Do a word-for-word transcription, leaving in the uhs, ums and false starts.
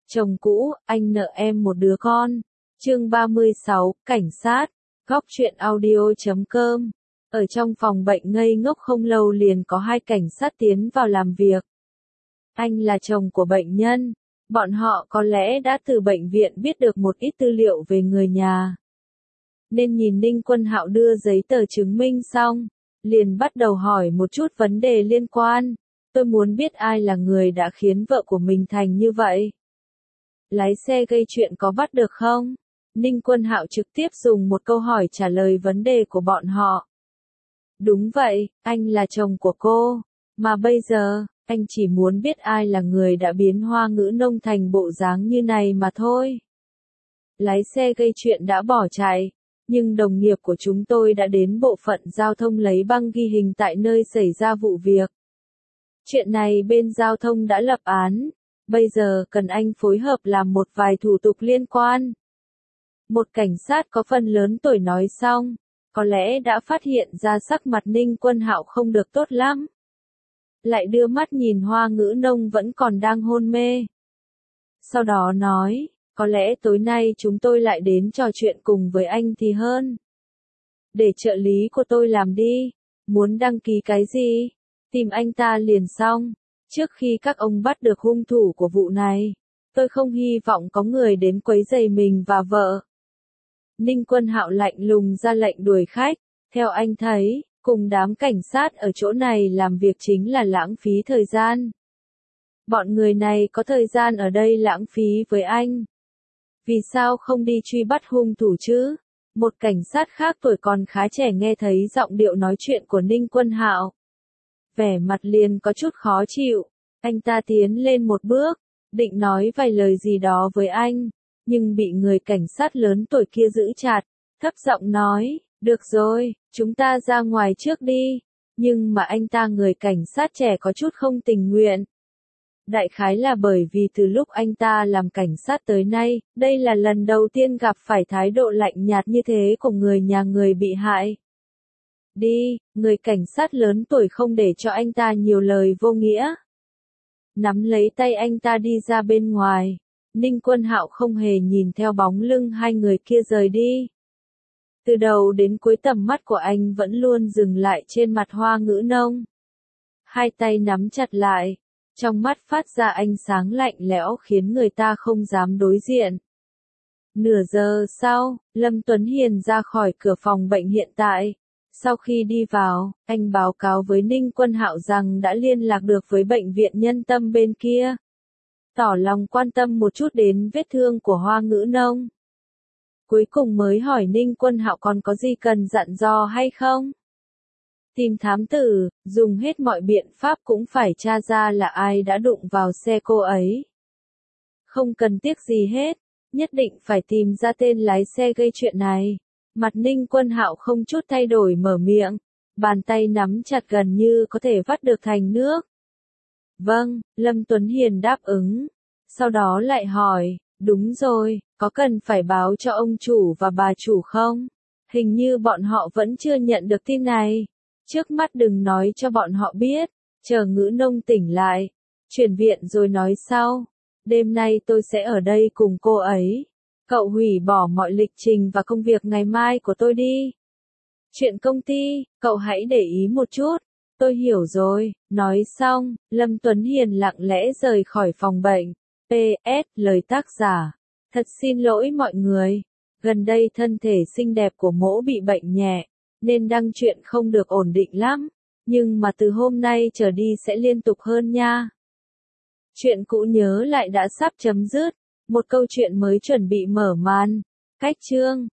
Chồng cũ, anh nợ em một đứa con. Chương ba mươi sáu, Cảnh sát. Góc truyện audio chấm com. Ở trong phòng bệnh ngây ngốc không lâu liền có hai cảnh sát tiến vào làm việc. Anh là chồng của bệnh nhân. Bọn họ có lẽ đã từ bệnh viện biết được một ít tư liệu về người nhà. Nên nhìn Ninh Quân Hạo đưa giấy tờ chứng minh xong, liền bắt đầu hỏi một chút vấn đề liên quan. Tôi muốn biết ai là người đã khiến vợ của mình thành như vậy. Lái xe gây chuyện có bắt được không? Ninh Quân Hạo trực tiếp dùng một câu hỏi trả lời vấn đề của bọn họ. Đúng vậy, anh là chồng của cô. Mà bây giờ, anh chỉ muốn biết ai là người đã biến Hoa Ngữ Nông thành bộ dáng như này mà thôi. Lái xe gây chuyện đã bỏ chạy, nhưng đồng nghiệp của chúng tôi đã đến bộ phận giao thông lấy băng ghi hình tại nơi xảy ra vụ việc. Chuyện này bên giao thông đã lập án, bây giờ cần anh phối hợp làm một vài thủ tục liên quan. Một cảnh sát có phần lớn tuổi nói xong, có lẽ đã phát hiện ra sắc mặt Ninh Quân Hạo không được tốt lắm. Lại đưa mắt nhìn Hoa Ngữ Nông vẫn còn đang hôn mê. Sau đó nói, có lẽ tối nay chúng tôi lại đến trò chuyện cùng với anh thì hơn. Để trợ lý của tôi làm đi, muốn đăng ký cái gì, tìm anh ta liền xong. Trước khi các ông bắt được hung thủ của vụ này, tôi không hy vọng có người đến quấy rầy mình và vợ. Ninh Quân Hạo lạnh lùng ra lệnh đuổi khách. Theo anh thấy, cùng đám cảnh sát ở chỗ này làm việc chính là lãng phí thời gian. Bọn người này có thời gian ở đây lãng phí với anh. Vì sao không đi truy bắt hung thủ chứ? Một cảnh sát khác tuổi còn khá trẻ nghe thấy giọng điệu nói chuyện của Ninh Quân Hạo. Vẻ mặt liền có chút khó chịu. Anh ta tiến lên một bước, định nói vài lời gì đó với anh, nhưng bị người cảnh sát lớn tuổi kia giữ chặt, thấp giọng nói, được rồi, chúng ta ra ngoài trước đi. Nhưng mà anh ta người cảnh sát trẻ có chút không tình nguyện. Đại khái là bởi vì từ lúc anh ta làm cảnh sát tới nay, đây là lần đầu tiên gặp phải thái độ lạnh nhạt như thế của người nhà người bị hại. Đi, người cảnh sát lớn tuổi không để cho anh ta nhiều lời vô nghĩa. Nắm lấy tay anh ta đi ra bên ngoài. Ninh Quân Hạo không hề nhìn theo bóng lưng hai người kia rời đi. Từ đầu đến cuối tầm mắt của anh vẫn luôn dừng lại trên mặt Hoa Ngữ Nông. Hai tay nắm chặt lại, trong mắt phát ra ánh sáng lạnh lẽo khiến người ta không dám đối diện. Nửa giờ sau, Lâm Tuấn Hiền ra khỏi cửa phòng bệnh hiện tại. Sau khi đi vào, anh báo cáo với Ninh Quân Hạo rằng đã liên lạc được với bệnh viện Nhân Tâm bên kia. Tỏ lòng quan tâm một chút đến vết thương của Hoa Ngữ Nông. Cuối cùng mới hỏi Ninh Quân Hạo còn có gì cần dặn dò hay không? Tìm thám tử, dùng hết mọi biện pháp cũng phải tra ra là ai đã đụng vào xe cô ấy. Không cần tiếc gì hết, nhất định phải tìm ra tên lái xe gây chuyện này. Mặt Ninh Quân Hạo không chút thay đổi mở miệng, bàn tay nắm chặt gần như có thể vắt được thành nước. Vâng, Lâm Tuấn Hiền đáp ứng. Sau đó lại hỏi, đúng rồi, có cần phải báo cho ông chủ và bà chủ không? Hình như bọn họ vẫn chưa nhận được tin này. Trước mắt đừng nói cho bọn họ biết, chờ Ngữ Nông tỉnh lại, chuyển viện rồi nói sau. Đêm nay tôi sẽ ở đây cùng cô ấy. Cậu hủy bỏ mọi lịch trình và công việc ngày mai của tôi đi. Chuyện công ty, cậu hãy để ý một chút. Tôi hiểu rồi. Nói xong, Lâm Tuấn Hiền lặng lẽ rời khỏi phòng bệnh. pê ét Lời tác giả. Thật xin lỗi mọi người. Gần đây thân thể xinh đẹp của mỗ bị bệnh nhẹ, nên đăng chuyện không được ổn định lắm. Nhưng mà từ hôm nay trở đi sẽ liên tục hơn nha. Chuyện cũ nhớ lại đã sắp chấm dứt. Một câu chuyện mới chuẩn bị mở màn. Cách chương.